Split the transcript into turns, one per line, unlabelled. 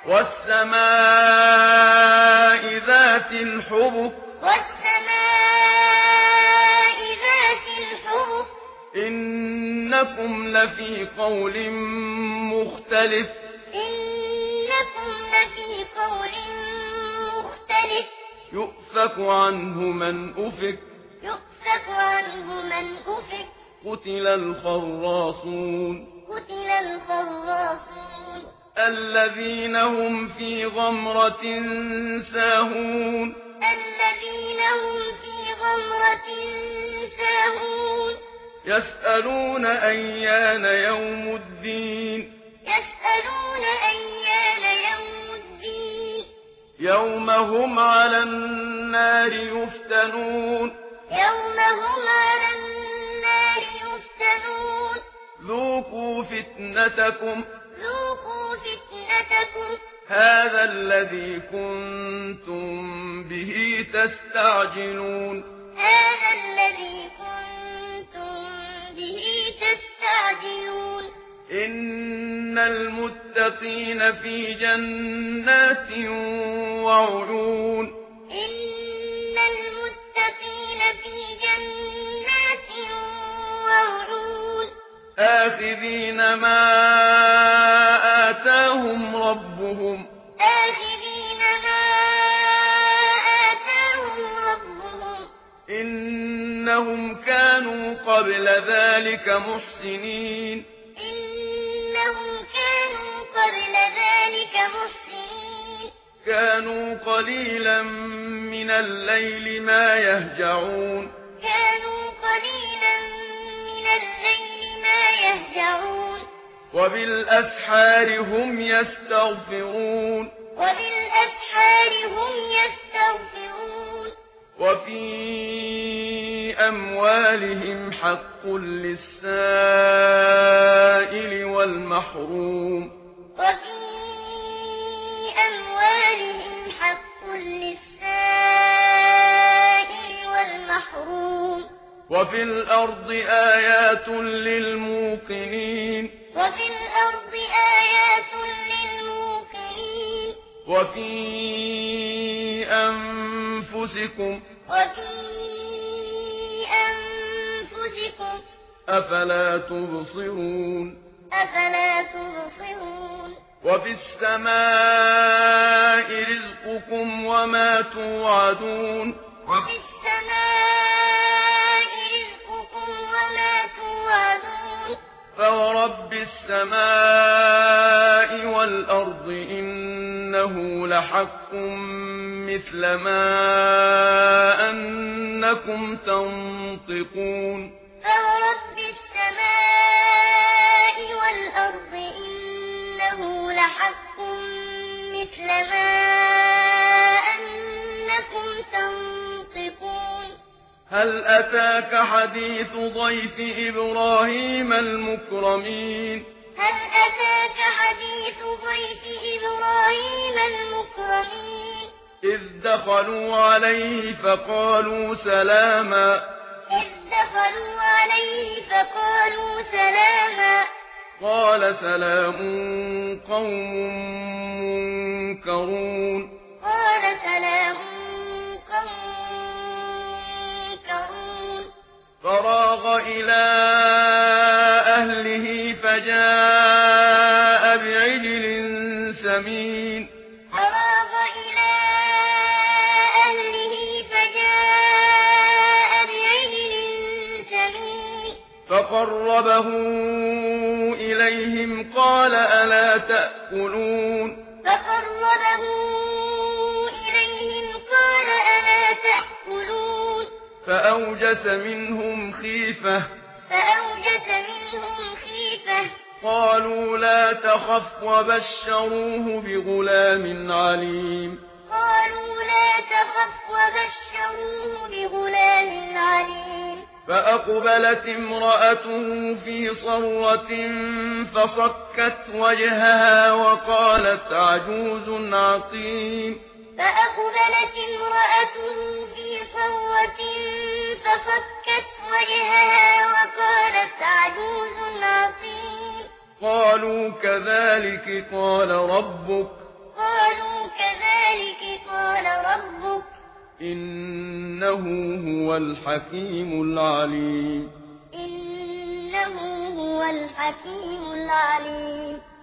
والسماء ذات الحبك
والسماء ذات الحبك
إنكم لفي قول مختلف
إنكم لفي قول مختلف
يؤفك عنه من أفك
يؤفك عنه من أفك
قتل الخراصون
قتل الخراصون
الذين هم في غمرة ساهون
الذين هم في غمرة ساهون
يسألون أيان يوم الدين
يسألون أيان يوم الدين
يوم هم على النار يفتنون
يوم هم على النار يفتنون
ذوقوا فتنتكم
ذوقوا فتنتكم
هذا الذي كنتم به تستعجلون
هذا الذي كنتم به تستعجلون
إن المتقين في جنات وعيون
إن المتقين في جنات وعيون
آخذين ما آتاهم ربهم
آخذين ما آتاهم ربهم
إنهم كانوا قبل ذلك محسنين
إنهم كانوا قبل ذلك محسنين
كانوا قليلا من الليل ما يهجعون
كانوا قليلا من الليل ما يهجعون
وبالأسحار هم يستغفرون
وبالأسحار هم يستغفرون
وفي أموالهم حق للسائل والمحروم
وفي أموالهم حق للسائل والمحروم
وفي الأرض آيات للموقنين
وفي الأرض آيات للموقنين
وفي أنفسكم
وفي أنفسكم
أفلا تبصرون
أفلا تبصرون
وفي السماء رزقكم وما توعدون
وفي السماء رزقكم وما توعدون
فورب السماء والأرض إنه لحق مثل ما أنكم تنطقون
فورب السماء والأرض إنه لحق مثل ما أنكم تنطقون
هل أتاك حديث ضيف إبراهيم المكرمين
هل أتاك حديث ضيف إبراهيم المكرمين
إذ دخلوا عليه فقالوا سلاما
إذ دخلوا عليه فقالوا سلاما
قال سلام قوم منكرون
قال سلام قوم منكرون
فراغ إلى أهله فجاء بعجل سمين
فراغ إلى أهله فجاء بعجل سمين
فقربه إليهم قال ألا تأكلون
فقربه إليهم قال ألا تأكلون
فأوجس منهم خيفة قالوا لا تخف وبشروه بغلام عليم
قالوا لا تخف وبشروه بغلام عليم
فأقبلت امرأته في صرة فصكت وجهها وقالت عجوز عقيم
فأقبلت امرأته في صرة فصكت وجهها وقالت عجوز عقيم
قالوا كذلك قال ربك
كذلك قال ربك
إنه هو الحكيم العليم.
إنه هو الحكيم العليم.